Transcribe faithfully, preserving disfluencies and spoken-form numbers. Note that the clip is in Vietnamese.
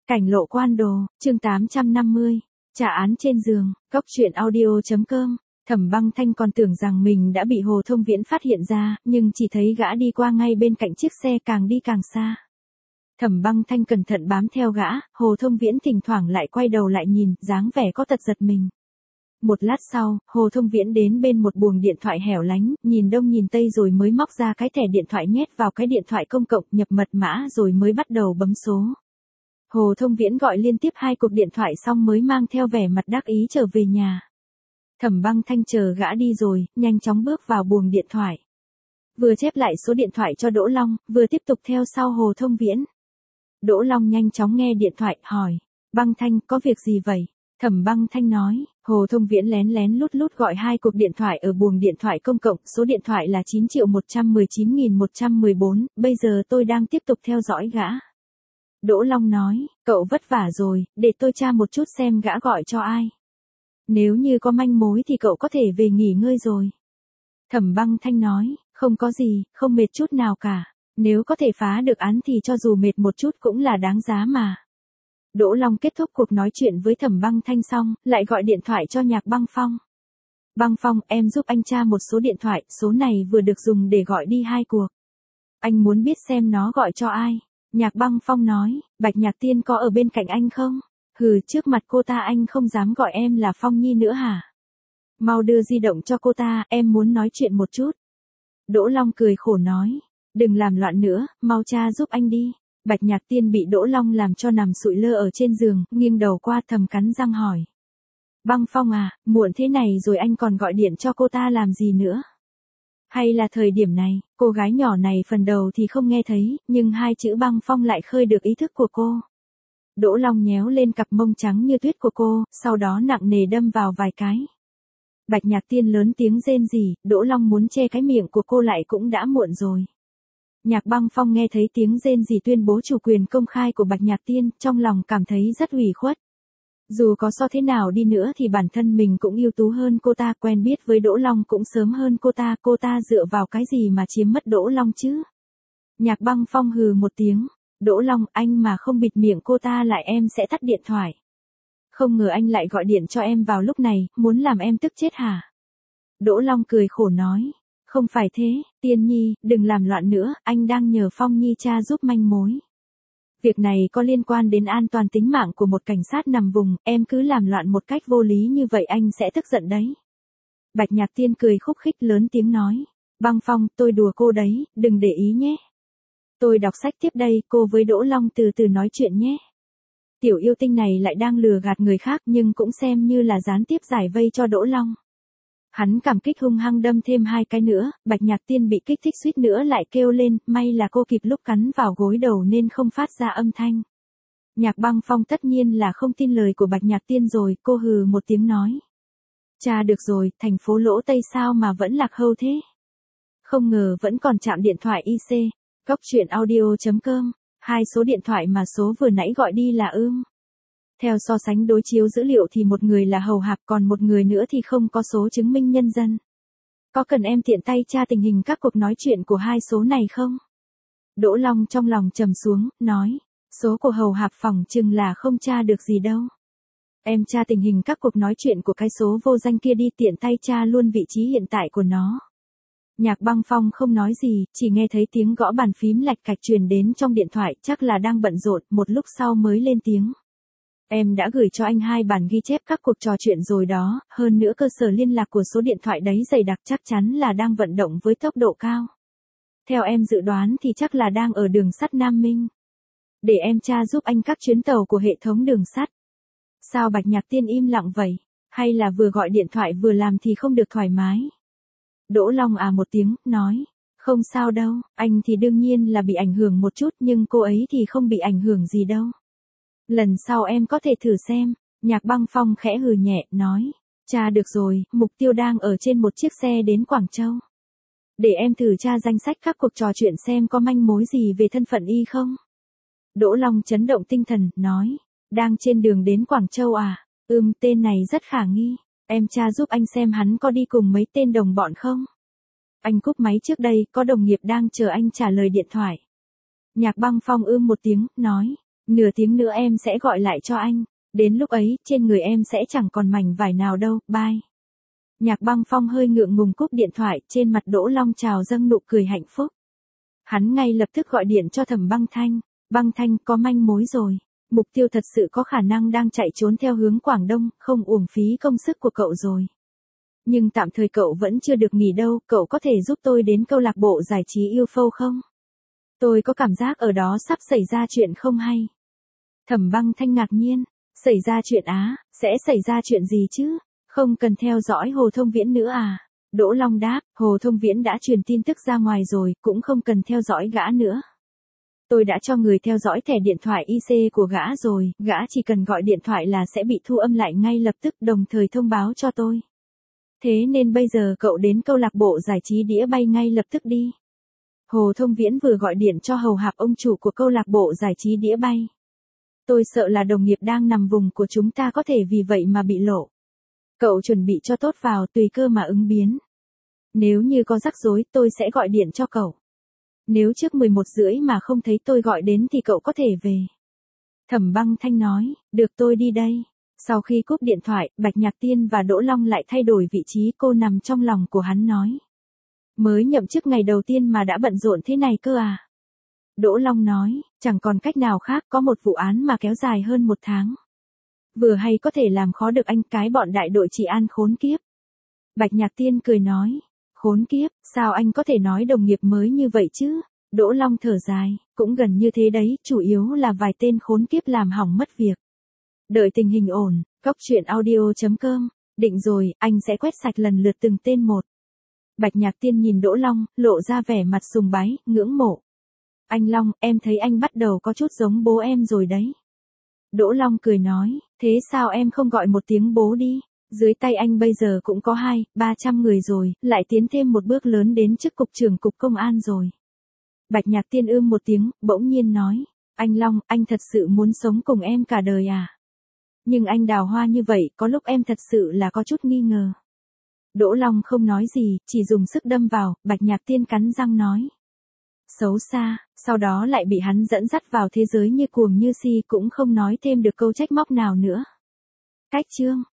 Cảnh lộ quan đồ, chương tám trăm năm mươi. Trả án trên giường, cốc truyện audio chấm com. Thẩm Băng Thanh còn tưởng rằng mình đã bị Hồ Thông Viễn phát hiện ra, nhưng chỉ thấy gã đi qua ngay bên cạnh chiếc xe càng đi càng xa. Thẩm Băng Thanh cẩn thận bám theo gã, Hồ Thông Viễn thỉnh thoảng lại quay đầu lại nhìn, dáng vẻ có tật giật mình. Một lát sau, Hồ Thông Viễn đến bên một buồng điện thoại hẻo lánh, nhìn đông nhìn tây rồi mới móc ra cái thẻ điện thoại nhét vào cái điện thoại công cộng, nhập mật mã rồi mới bắt đầu bấm số. Hồ Thông Viễn gọi liên tiếp hai cuộc điện thoại xong mới mang theo vẻ mặt đắc ý trở về nhà. Thẩm Băng Thanh chờ gã đi rồi, nhanh chóng bước vào buồng điện thoại. Vừa chép lại số điện thoại cho Đỗ Long, vừa tiếp tục theo sau Hồ Thông Viễn. Đỗ Long nhanh chóng nghe điện thoại, hỏi, Băng Thanh, có việc gì vậy? Thẩm Băng Thanh nói, Hồ Thông Viễn lén lén lút lút gọi hai cuộc điện thoại ở buồng điện thoại công cộng, số điện thoại là chín triệu một trăm mười chín nghìn một trăm mười bốn, bây giờ tôi đang tiếp tục theo dõi gã. Đỗ Long nói, cậu vất vả rồi, để tôi tra một chút xem gã gọi cho ai. Nếu như có manh mối thì cậu có thể về nghỉ ngơi rồi. Thẩm Băng Thanh nói, không có gì, không mệt chút nào cả. Nếu có thể phá được án thì cho dù mệt một chút cũng là đáng giá mà. Đỗ Long kết thúc cuộc nói chuyện với Thẩm Băng Thanh xong, lại gọi điện thoại cho Nhạc Băng Phong. Băng Phong, em giúp anh tra một số điện thoại, số này vừa được dùng để gọi đi hai cuộc. Anh muốn biết xem nó gọi cho ai. Nhạc Băng Phong nói, Bạch Nhạc Tiên có ở bên cạnh anh không? Hừ, trước mặt cô ta anh không dám gọi em là Phong Nhi nữa hả? Mau đưa di động cho cô ta, em muốn nói chuyện một chút. Đỗ Long cười khổ nói, đừng làm loạn nữa, mau tra giúp anh đi. Bạch Nhạc Tiên bị Đỗ Long làm cho nằm sụi lơ ở trên giường, nghiêng đầu qua thầm cắn răng hỏi. Băng Phong à, muộn thế này rồi anh còn gọi điện cho cô ta làm gì nữa? Hay là thời điểm này, cô gái nhỏ này phần đầu thì không nghe thấy, nhưng hai chữ Băng Phong lại khơi được ý thức của cô. Đỗ Long nhéo lên cặp mông trắng như tuyết của cô, sau đó nặng nề đâm vào vài cái. Bạch Nhạc Tiên lớn tiếng rên rỉ, Đỗ Long muốn che cái miệng của cô lại cũng đã muộn rồi. Nhạc Băng Phong nghe thấy tiếng rên rỉ tuyên bố chủ quyền công khai của Bạch Nhạc Tiên, trong lòng cảm thấy rất ủy khuất. Dù có so thế nào đi nữa thì bản thân mình cũng ưu tú hơn cô ta, quen biết với Đỗ Long cũng sớm hơn cô ta, cô ta dựa vào cái gì mà chiếm mất Đỗ Long chứ? Nhạc Băng Phong hừ một tiếng, Đỗ Long, anh mà không bịt miệng cô ta lại em sẽ tắt điện thoại. Không ngờ anh lại gọi điện cho em vào lúc này, muốn làm em tức chết hả? Đỗ Long cười khổ nói, không phải thế, Tiên Nhi, đừng làm loạn nữa, anh đang nhờ Phong Nhi tra giúp manh mối. Việc này có liên quan đến an toàn tính mạng của một cảnh sát nằm vùng, em cứ làm loạn một cách vô lý như vậy anh sẽ tức giận đấy. Bạch Nhạc Tiên cười khúc khích lớn tiếng nói, Băng Phong, tôi đùa cô đấy, đừng để ý nhé. Tôi đọc sách tiếp đây, cô với Đỗ Long từ từ nói chuyện nhé. Tiểu yêu tinh này lại đang lừa gạt người khác nhưng cũng xem như là gián tiếp giải vây cho Đỗ Long. Hắn cảm kích hung hăng đâm thêm hai cái nữa, Bạch Nhạc Tiên bị kích thích suýt nữa lại kêu lên, may là cô kịp lúc cắn vào gối đầu nên không phát ra âm thanh. Nhạc Băng Phong tất nhiên là không tin lời của Bạch Nhạc Tiên rồi, cô hừ một tiếng nói. Chà được rồi, thành phố Lỗ Tây sao mà vẫn lạc hâu thế? Không ngờ vẫn còn chạm điện thoại i xê. Cốc truyện audio chấm com, hai số điện thoại mà số vừa nãy gọi đi là ưm. Theo so sánh đối chiếu dữ liệu thì một người là hầu hạp còn một người nữa thì không có số chứng minh nhân dân. Có cần em tiện tay tra tình hình các cuộc nói chuyện của hai số này không? Đỗ Long trong lòng trầm xuống, nói, số của hầu hạp phỏng chừng là không tra được gì đâu. Em tra tình hình các cuộc nói chuyện của cái số vô danh kia đi, tiện tay tra luôn vị trí hiện tại của nó. Nhạc Băng Phong không nói gì, chỉ nghe thấy tiếng gõ bàn phím lạch cạch truyền đến trong điện thoại, chắc là đang bận rộn, một lúc sau mới lên tiếng. Em đã gửi cho anh hai bản ghi chép các cuộc trò chuyện rồi đó, hơn nữa cơ sở liên lạc của số điện thoại đấy dày đặc, chắc chắn là đang vận động với tốc độ cao. Theo em dự đoán thì chắc là đang ở đường sắt Nam Minh. Để em tra giúp anh các chuyến tàu của hệ thống đường sắt. Sao Bạch Nhạc Tiên im lặng vậy? Hay là vừa gọi điện thoại vừa làm thì không được thoải mái? Đỗ Long à một tiếng, nói, không sao đâu, anh thì đương nhiên là bị ảnh hưởng một chút nhưng cô ấy thì không bị ảnh hưởng gì đâu. Lần sau em có thể thử xem. Nhạc Băng Phong khẽ hừ nhẹ, nói, tra được rồi, mục tiêu đang ở trên một chiếc xe đến Quảng Châu. Để em thử tra danh sách các cuộc trò chuyện xem có manh mối gì về thân phận y không. Đỗ Long chấn động tinh thần, nói, đang trên đường đến Quảng Châu à, ừm tên này rất khả nghi. Em tra giúp anh xem hắn có đi cùng mấy tên đồng bọn không? Anh cúp máy trước đây, có đồng nghiệp đang chờ anh trả lời điện thoại. Nhạc Băng Phong ưm một tiếng, nói, Nửa tiếng nữa em sẽ gọi lại cho anh. Đến lúc ấy, trên người em sẽ chẳng còn mảnh vải nào đâu, bye. Nhạc Băng Phong hơi ngượng ngùng cúp điện thoại, trên mặt Đỗ Long trào dâng nụ cười hạnh phúc. Hắn ngay lập tức gọi điện cho Thẩm Băng Thanh. Băng Thanh, có manh mối rồi. Mục tiêu thật sự có khả năng đang chạy trốn theo hướng Quảng Đông, không uổng phí công sức của cậu rồi. Nhưng tạm thời cậu vẫn chưa được nghỉ đâu, cậu có thể giúp tôi đến câu lạc bộ giải trí yêu phâu không? Tôi có cảm giác ở đó sắp xảy ra chuyện không hay. Thẩm Băng Thanh ngạc nhiên. Xảy ra chuyện á, sẽ xảy ra chuyện gì chứ? Không cần theo dõi Hồ Thông Viễn nữa à? Đỗ Long đáp, Hồ Thông Viễn đã truyền tin tức ra ngoài rồi, cũng không cần theo dõi gã nữa. Tôi đã cho người theo dõi thẻ điện thoại i xê của gã rồi, gã chỉ cần gọi điện thoại là sẽ bị thu âm lại ngay lập tức, đồng thời thông báo cho tôi. Thế nên bây giờ cậu đến câu lạc bộ giải trí đĩa bay ngay lập tức đi. Hồ Thông Viễn vừa gọi điện cho hầu hạp ông chủ của câu lạc bộ giải trí đĩa bay. Tôi sợ là đồng nghiệp đang nằm vùng của chúng ta có thể vì vậy mà bị lộ. Cậu chuẩn bị cho tốt vào, tùy cơ mà ứng biến. Nếu như có rắc rối, tôi sẽ gọi điện cho cậu. Nếu trước mười một rưỡi mà không thấy tôi gọi đến thì cậu có thể về. Thẩm Băng Thanh nói, được tôi đi đây. Sau khi cúp điện thoại, Bạch Nhạc Tiên và Đỗ Long lại thay đổi vị trí, cô nằm trong lòng của hắn nói. Mới nhậm chức ngày đầu tiên mà đã bận rộn thế này cơ à? Đỗ Long nói, chẳng còn cách nào khác, có một vụ án mà kéo dài hơn một tháng. Vừa hay có thể làm khó được anh, cái bọn đại đội trị an khốn kiếp. Bạch Nhạc Tiên cười nói, khốn kiếp, sao anh có thể nói đồng nghiệp mới như vậy chứ? Đỗ Long thở dài, cũng gần như thế đấy, chủ yếu là vài tên khốn kiếp làm hỏng mất việc. Đợi tình hình ổn, góc truyện audio chấm com, định rồi, anh sẽ quét sạch lần lượt từng tên một. Bạch Nhạc Tiên nhìn Đỗ Long, lộ ra vẻ mặt sùng bái, ngưỡng mộ. Anh Long, em thấy anh bắt đầu có chút giống bố em rồi đấy. Đỗ Long cười nói, thế sao em không gọi một tiếng bố đi? Dưới tay anh bây giờ cũng có hai, ba trăm người rồi, lại tiến thêm một bước lớn đến chức cục trưởng cục công an rồi. Bạch Nhạc Tiên ưm một tiếng, bỗng nhiên nói, anh Long, anh thật sự muốn sống cùng em cả đời à? Nhưng anh đào hoa như vậy, có lúc em thật sự là có chút nghi ngờ. Đỗ Long không nói gì, chỉ dùng sức đâm vào, Bạch Nhạc Tiên cắn răng nói. Xấu xa, sau đó lại bị hắn dẫn dắt vào thế giới như cuồng như si, cũng không nói thêm được câu trách móc nào nữa. Cách chương